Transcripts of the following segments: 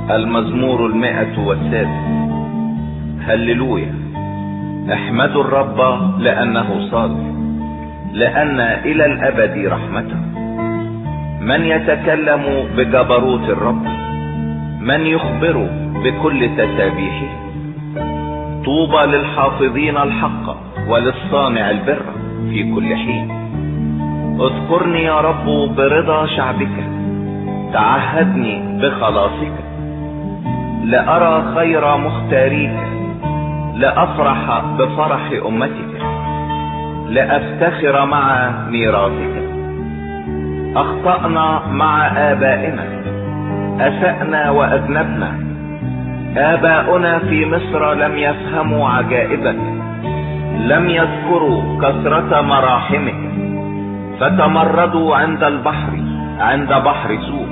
المزمور 106. هللويا. احمدوا الرب لأنه صالح، لأن إلى الأبد رحمته. من يتكلم بجبروت الرب، من يخبر بكل تسابيحه. طوبى للحافظين الحق وللصانع البر في كل حين. اذكرني يا رب برضا شعبك، تعهدني بخلاصك. لأرى خير مختاريك، لأفرح بفرح أمتك، لأفتخر مع ميراثك. أخطأنا مع آبائنا، أسأنا وأذنبنا. آباؤنا في مصر لم يفهموا عجائبك، لم يذكروا كثرة مراحمك. فتمردوا عند البحر، عند بحر سوف،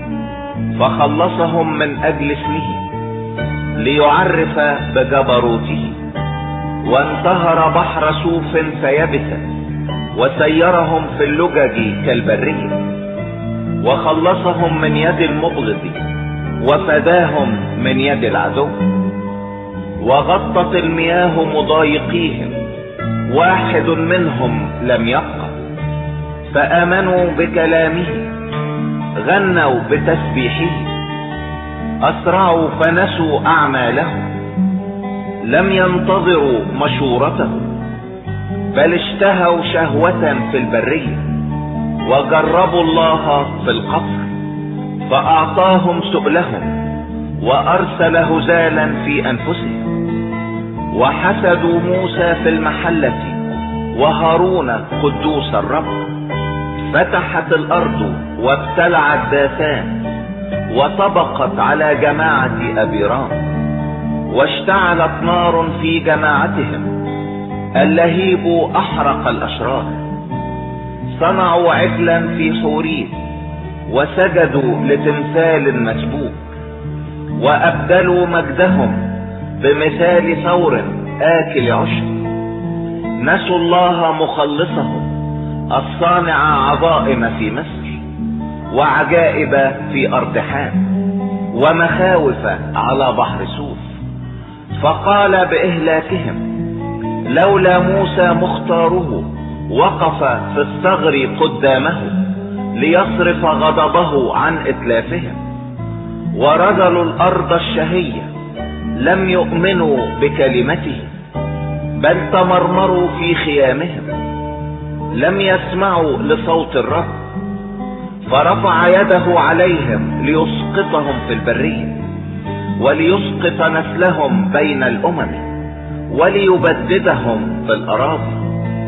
فخلصهم من أجل اسمه ليعرف بجبروته. وانتهر بحر سوف فيبس، وسيرهم في اللجج كالبرية. وخلصهم من يد المبغض، وفداهم من يد العدو. وغطت المياه مضايقيهم، واحد منهم لم يبقى. فآمنوا بكلامه، غنوا بتسبيحه. أسرعوا فنسوا أعمالهم، لم ينتظروا مشورته. بل اشتهوا شهوة في البرية، وجربوا الله في القصر. فأعطاهم سؤلهم، وأرسل هزالا في أنفسهم. وحسدوا موسى في المحلة، وهارون قدوس الرب. فتحت الأرض وابتلعت داثان، وطبقت على جماعة أبيرام. واشتعلت نار في جماعتهم، اللهيب أحرق الأشرار. صنعوا عجلا في حوريم، وسجدوا لتمثال مسبوك. وأبدلوا مجدهم بمثال ثور آكل عشب. نسوا الله مخلصهم، الصانع عظائم في مصر، وعجائب في أرض حام، ومخاوف على بحر سوف. فقال بإهلاكهم: لولا موسى مختاره وقف في الثغر قدامه، ليصرف غضبه عن إتلافهم. ورذلوا الأرض الشهية، لم يؤمنوا بكلمته، بل تمرمروا في خيامهم. لم يسمعوا لصوت الرب، فرفع يده عليهم ليسقطهم في البرية، وليسقط نسلهم بين الأمم، وليبددهم في الأراضي.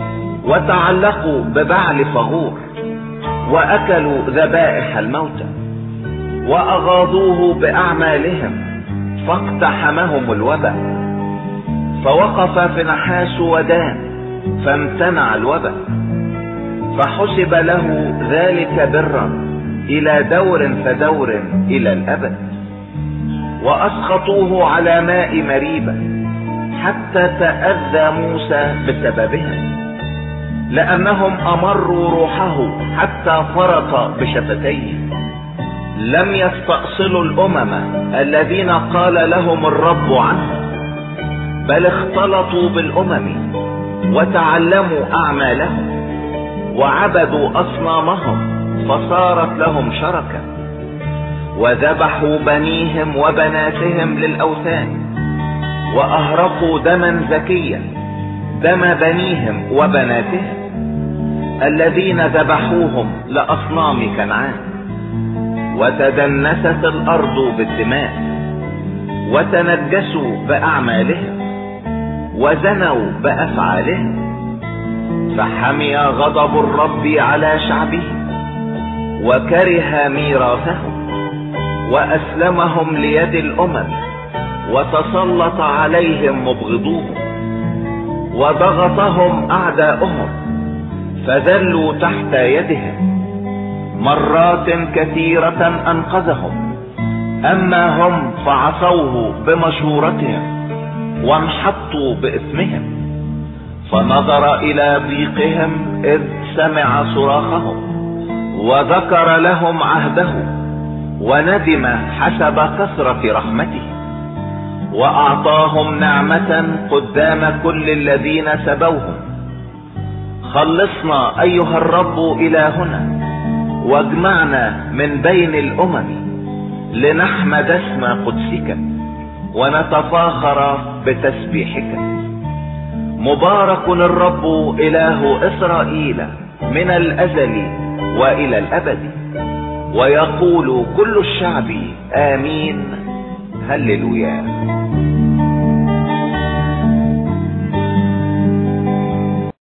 وتعلقوا ببعل فغور، وأكلوا ذبائح الموتى. وأغاضوه بأعمالهم، فاقتحمهم الوباء. فوقف في نحاس ودان، فامتنع الوباء. فحسب له ذلك برا إلى دور فدور إلى الأبد. وأسخطوه على ماء مريبة، حتى تأذى موسى بسببهم. لأنهم أمروا روحه حتى فرط بشفتيه. لم يستأصلوا الأمم الذين قال لهم الرب عنهم، بل اختلطوا بالأمم وتعلموا أعمالهم. وعبدوا أصنامهم، فصارت لهم شركة. وذبحوا بنيهم وبناتهم للأوثان، وأهرقوا دما زكيا، دم بنيهم وبناتهم الذين ذبحوهم لأصنام كنعان. وتدنست الأرض بالدماء، وتنجسوا بأعمالهم، وزنوا بأفعالهم. فحمي غضب الرب على شعبه، وكره ميراثه. وأسلمهم ليد الأمم، وتسلط عليهم مبغضوهم. وضغطهم أعداؤهم، فذلوا تحت يدهم. مرات كثيرة أنقذهم، أما هم فعصوه بمشورتهم، وانحطوا بإثمهم. فنظر إلى ضيقهم إذ سمع صراخهم، وذكر لهم عهده. وندم حسب كثرة رحمته، واعطاهم نعمة قدام كل الذين سبوهم. خلصنا ايها الرب الهنا، واجمعنا من بين الامم، لنحمد اسم قدسك ونتفاخر بتسبيحك. مبارك الرب اله اسرائيل من الازل والى الابد. ويقول كل الشعب امين. هللويا.